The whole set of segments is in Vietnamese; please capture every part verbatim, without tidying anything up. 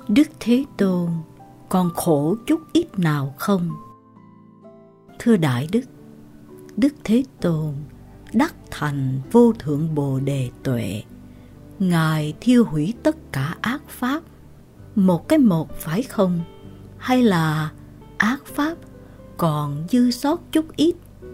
Đức Thế Tôn còn khổ chút ít nào không? Thưa Đại Đức, Đức Thế Tôn đắc thành vô thượng Bồ Đề tuệ. Ngài thiêu hủy tất cả ác pháp, một cái một phải không? Hay là ác pháp còn dư sót chút ít?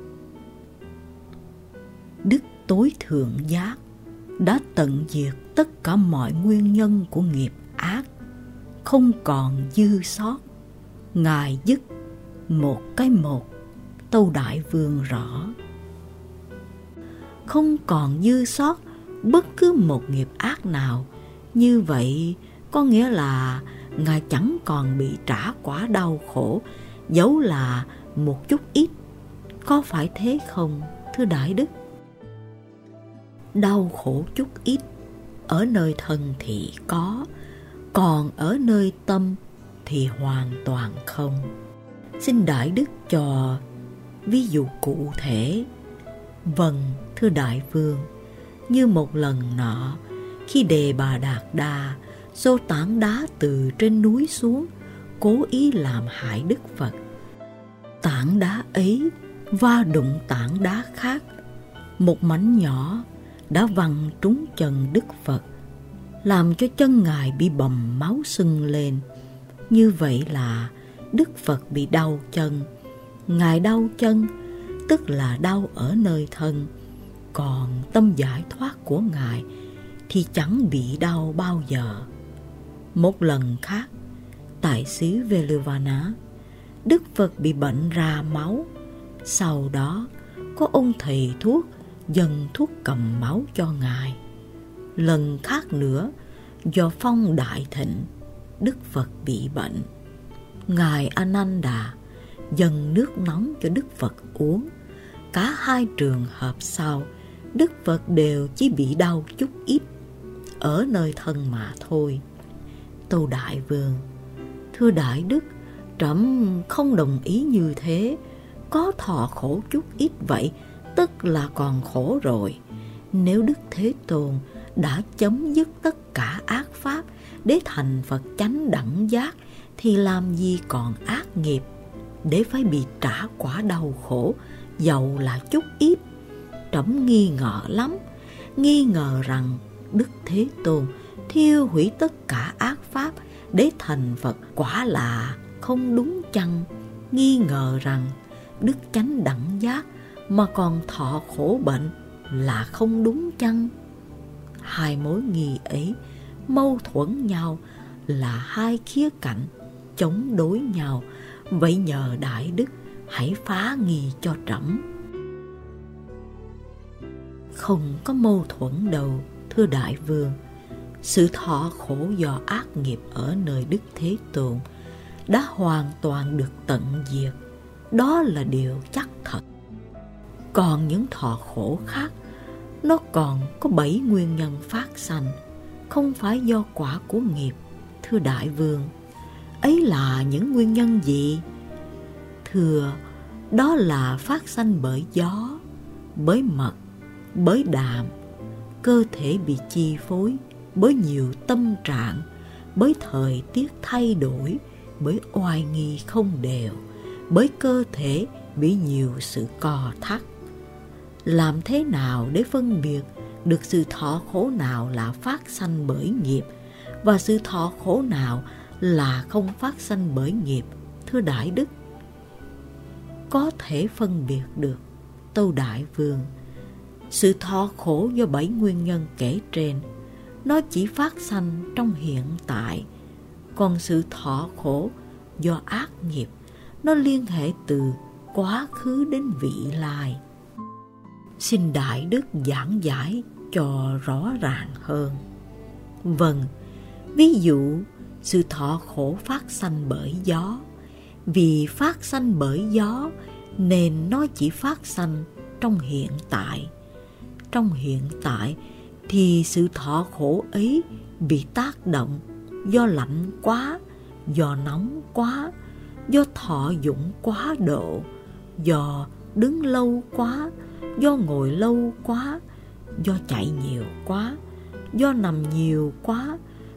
Đức Tối Thượng Giác đã tận diệt tất cả mọi nguyên nhân của nghiệp ác, không còn dư sót. Ngài dứt một cái một, Tâu Đại Vương rõ. Không còn dư sót bất cứ một nghiệp ác nào. Như vậy có nghĩa là Ngài chẳng còn bị trả quả đau khổ, dẫu là một chút ít. Có phải thế không, thưa Đại Đức? Đau khổ chút ít ở nơi thân thì có, còn ở nơi tâm thì hoàn toàn không. Xin Đại Đức cho ví dụ cụ thể. Vâng, thưa Đại Vương, như một lần nọ, khi Đề Bà Đạt Đa xô tảng đá từ trên núi xuống, cố ý làm hại Đức Phật. Tảng đá ấy va đụng tảng đá khác, một mảnh nhỏ đã văng trúng chân Đức Phật, làm cho chân Ngài bị bầm máu sưng lên. Như vậy là Đức Phật bị đau chân. Ngài đau chân tức là đau ở nơi thân, còn tâm giải thoát của Ngài thì chẳng bị đau bao giờ. Một lần khác, tại xứ Veluvana, Đức Phật bị bệnh ra máu. Sau đó có ông thầy thuốc dâng thuốc cầm máu cho Ngài. Lần khác nữa, do phong đại thịnh, Đức Phật bị bệnh. Ngài Ananda dâng nước nóng cho Đức Phật uống. Cả hai trường hợp sau, Đức Phật đều chỉ bị đau chút ít ở nơi thân mà thôi. Tâu Đại Vương, thưa Đại Đức, trẫm không đồng ý như thế. Có thọ khổ chút ít vậy tức là còn khổ rồi. Nếu Đức Thế Tôn đã chấm dứt tất cả ác pháp để thành Phật chánh đẳng giác, thì làm gì còn ác nghiệp để phải bị trả quả đau khổ, dầu là chút ít. Trẫm nghi ngờ lắm, nghi ngờ rằng Đức Thế Tôn thiêu hủy tất cả ác pháp để thành Phật quả là không đúng chăng? Nghi ngờ rằng Đức chánh đẳng giác mà còn thọ khổ bệnh là không đúng chăng? Hai mối nghi ấy mâu thuẫn nhau, là hai khía cạnh chống đối nhau. Vậy nhờ Đại Đức hãy phá nghi cho trẫm. Không có mâu thuẫn đâu, thưa Đại Vương. Sự thọ khổ do ác nghiệp ở nơi Đức Thế Tôn đã hoàn toàn được tận diệt. Đó là điều chắc thật. Còn những thọ khổ khác, nó còn có bảy nguyên nhân phát sanh, không phải do quả của nghiệp, thưa Đại Vương. Ấy là những nguyên nhân gì? Thưa, đó là phát sanh bởi gió, bởi mật, bởi đạm. Cơ thể bị chi phối bởi nhiều tâm trạng, bởi thời tiết thay đổi, bởi oai nghi không đều, bởi cơ thể bị nhiều sự co thắt. Làm thế nào để phân biệt được sự thọ khổ nào là phát sanh bởi nghiệp và sự thọ khổ nào là không phát sanh bởi nghiệp, thưa Đại Đức? Có thể phân biệt được, Tâu Đại Vương. Sự thọ khổ do bảy nguyên nhân kể trên, nó chỉ phát sanh trong hiện tại. Còn sự thọ khổ do ác nghiệp, nó liên hệ từ quá khứ đến vị lai. Xin Đại Đức giảng giải cho rõ ràng hơn. Vâng, ví dụ sự thọ khổ phát sanh bởi gió. Vì phát sanh bởi gió nên nó chỉ phát sanh trong hiện tại. Trong hiện tại thì sự thọ khổ ấy bị tác động do lạnh quá, do nóng quá, do thọ dụng quá độ, do đứng lâu quá, do ngồi lâu quá, do chạy nhiều quá, do nằm nhiều quá,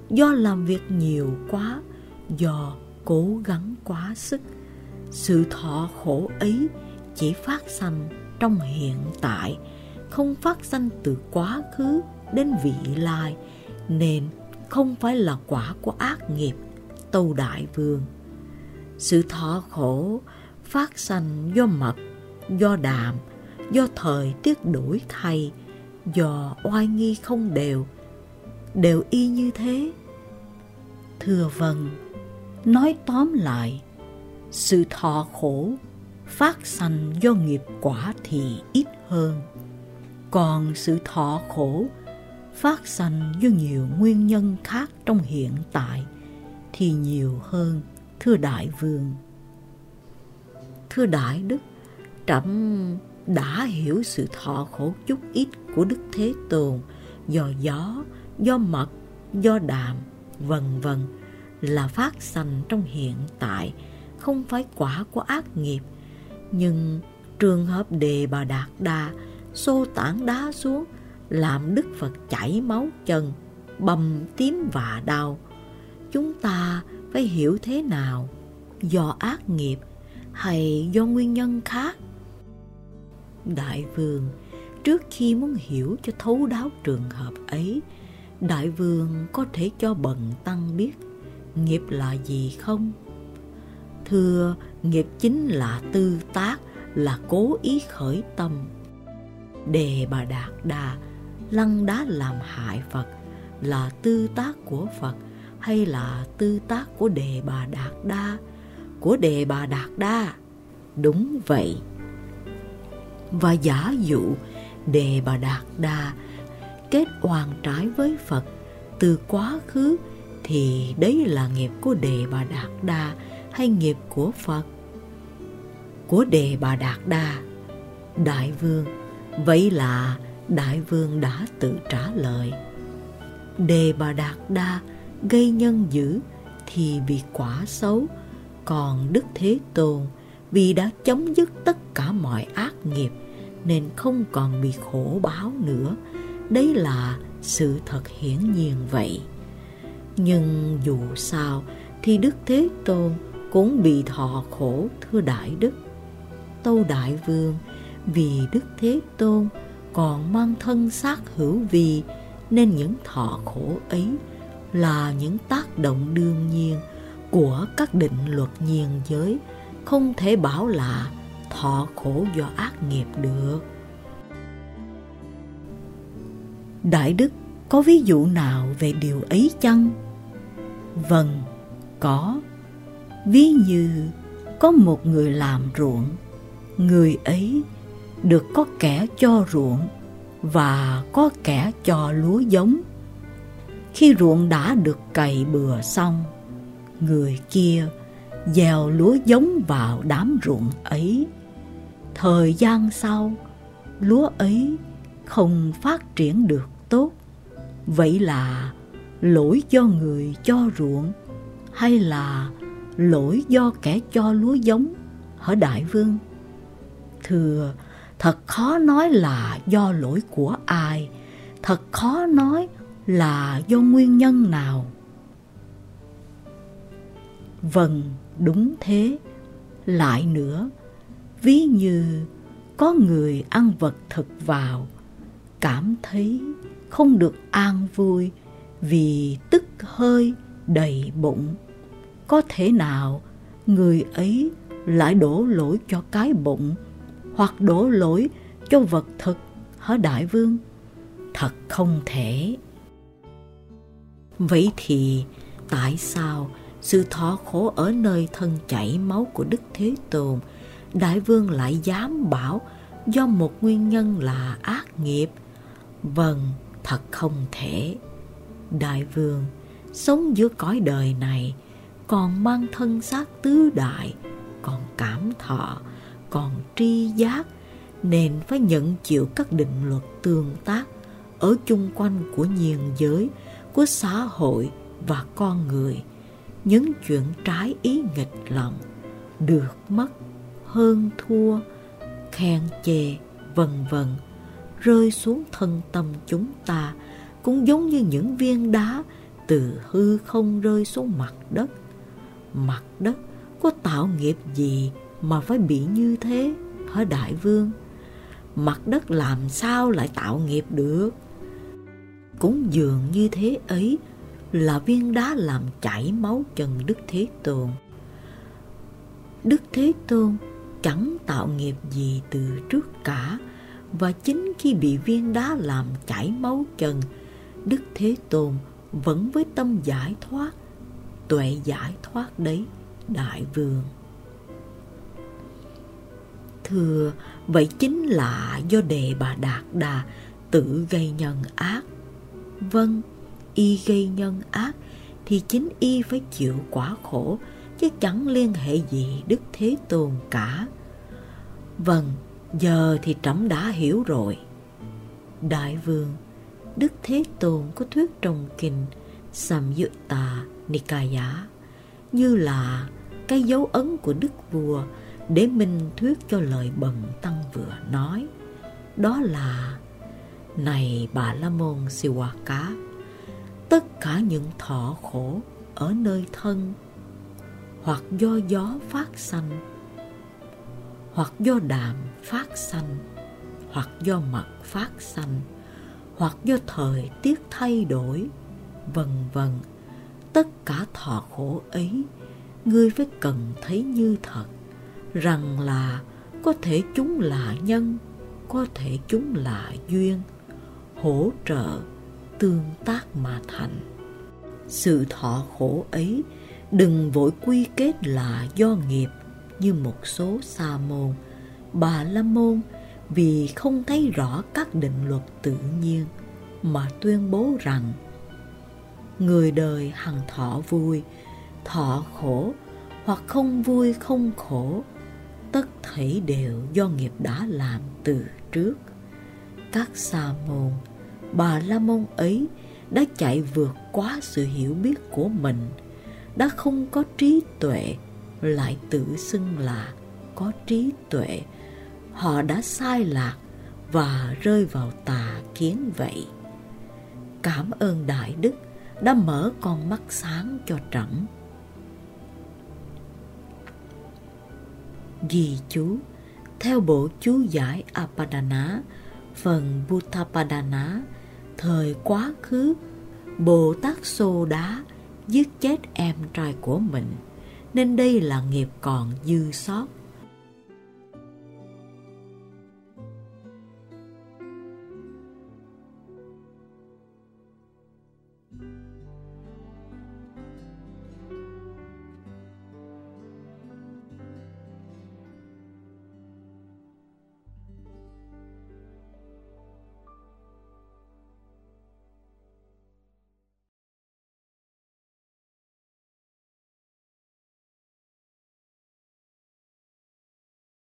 do làm việc nhiều quá, do cố gắng quá sức. Sự thọ khổ ấy chỉ phát sanh trong hiện tại, không phát sanh từ quá khứ đến vị lai, nên không phải là quả của ác nghiệp, tâu đại vương. Sự thọ khổ phát sanh do mật, do đạm, do thời tiết đổi thay, do oai nghi không đều, đều y như thế. Thưa vâng, nói tóm lại, sự thọ khổ phát sanh do nghiệp quả thì ít hơn, còn sự thọ khổ phát sanh do nhiều nguyên nhân khác trong hiện tại thì nhiều hơn, thưa đại vương. Thưa đại đức, trẫm đã hiểu sự thọ khổ chút ít của Đức Thế Tôn do gió, do mật, do đạm, vân vân là phát sanh trong hiện tại, không phải quả của ác nghiệp. Nhưng trường hợp Đề Bà Đạt Đa xô tảng đá xuống làm Đức Phật chảy máu chân, bầm tím và đau, chúng ta phải hiểu thế nào? Do ác nghiệp hay do nguyên nhân khác? Đại vương, trước khi muốn hiểu cho thấu đáo trường hợp ấy, đại vương có thể cho bần tăng biết nghiệp là gì không? Thưa, nghiệp chính là tư tác, là cố ý khởi tâm. Đề Bà Đạt Đa lăn đá làm hại Phật là tư tác của Phật hay là tư tác của Đề Bà Đạt Đa? Của Đề Bà Đạt Đa. Đúng vậy. Và giả dụ Đề Bà Đạt Đa kết oan trái với Phật từ quá khứ thì đấy là nghiệp của Đề Bà Đạt Đa hay nghiệp của Phật? Của Đề Bà Đạt Đa. Đại vương, vậy là đại vương đã tự trả lời. Đề Bà Đạt Đa gây nhân dữ thì bị quả xấu, còn Đức Thế Tôn vì đã chấm dứt tất cả mọi ác nghiệp nên không còn bị khổ báo nữa. Đấy là sự thật hiển nhiên vậy. Nhưng dù sao thì Đức Thế Tôn cũng bị thọ khổ, thưa đại đức. Tâu đại vương, vì Đức Thế Tôn còn mang thân xác hữu vi nên những thọ khổ ấy là những tác động đương nhiên của các định luật nhiên giới, không thể bảo là thọ khổ do ác nghiệp được. Đại đức có ví dụ nào về điều ấy chăng? Vâng, có. Ví như có một người làm ruộng, người ấy được có kẻ cho ruộng và có kẻ cho lúa giống. Khi ruộng đã được cày bừa xong, người kia gieo lúa giống vào đám ruộng ấy. Thời gian sau, lúa ấy không phát triển được tốt. Vậy là lỗi do người cho ruộng hay là lỗi do kẻ cho lúa giống, hả đại vương? Thưa, thật khó nói là do lỗi của ai, thật khó nói là do nguyên nhân nào. Vâng, đúng thế. Lại nữa, ví như có người ăn vật thực vào, cảm thấy không được an vui vì tức hơi đầy bụng. Có thể nào người ấy lại đổ lỗi cho cái bụng hoặc đổ lỗi cho vật thực, hả đại vương? Thật không thể. Vậy thì tại sao sự thọ khổ ở nơi thân chảy máu của Đức Thế Tôn, đại vương lại dám bảo do một nguyên nhân là ác nghiệp? Vâng, thật không thể. Đại vương sống giữa cõi đời này, còn mang thân xác tứ đại, còn cảm thọ, còn tri giác, nên phải nhận chịu các định luật tương tác ở chung quanh của nhiên giới, của xã hội và con người. Những chuyện trái ý nghịch lòng, được mất, hơn thua, khen chê, vân vân rơi xuống thân tâm chúng ta, cũng giống như những viên đá từ hư không rơi xuống mặt đất. Mặt đất có tạo nghiệp gì mà phải bị như thế hả đại vương? Mặt đất làm sao lại tạo nghiệp được? Cũng dường như thế ấy là viên đá làm chảy máu chân Đức Thế Tôn. Đức Thế Tôn chẳng tạo nghiệp gì từ trước cả, và chính khi bị viên đá làm chảy máu chân, Đức Thế Tôn vẫn với tâm giải thoát, tuệ giải thoát đấy, đại vương. Thưa, vậy chính là do Đề Bà Đạt Đà tự gây nhân ác. Vâng, y gây nhân ác thì chính y phải chịu quả khổ, chứ chẳng liên hệ gì Đức Thế Tôn cả. Vâng, giờ thì trẫm đã hiểu rồi. Đại vương, Đức Thế Tôn có thuyết trong kinh Samyutta Nikaya như là cái dấu ấn của Đức Vua để minh thuyết cho lời Bần Tăng vừa nói. Đó là: này Bà La Môn Siwaka, tất cả những thọ khổ ở nơi thân, hoặc do gió phát sanh, hoặc do đàm phát sanh, hoặc do mật phát sanh, hoặc do thời tiết thay đổi, vân vân, tất cả thọ khổ ấy ngươi phải cần thấy như thật, rằng là có thể chúng là nhân, có thể chúng là duyên, hỗ trợ, tương tác mà thành. Sự thọ khổ ấy đừng vội quy kết là do nghiệp như một số sa môn, Bà La Môn vì không thấy rõ các định luật tự nhiên mà tuyên bố rằng người đời hằng thọ vui, thọ khổ, hoặc không vui không khổ, tất thảy đều do nghiệp đã làm từ trước. Các sa môn, Bà La Môn ấy đã chạy vượt quá sự hiểu biết của mình, đã không có trí tuệ, lại tự xưng là có trí tuệ. Họ đã sai lạc và rơi vào tà kiến vậy. Cảm ơn Đại Đức đã mở con mắt sáng cho trẫm. Ghi chú: theo bộ chú giải Apadana, phần Buddhapadana, thời quá khứ, Bồ Tát Xô Đá giết chết em trai của mình, nên đây là nghiệp còn dư sót.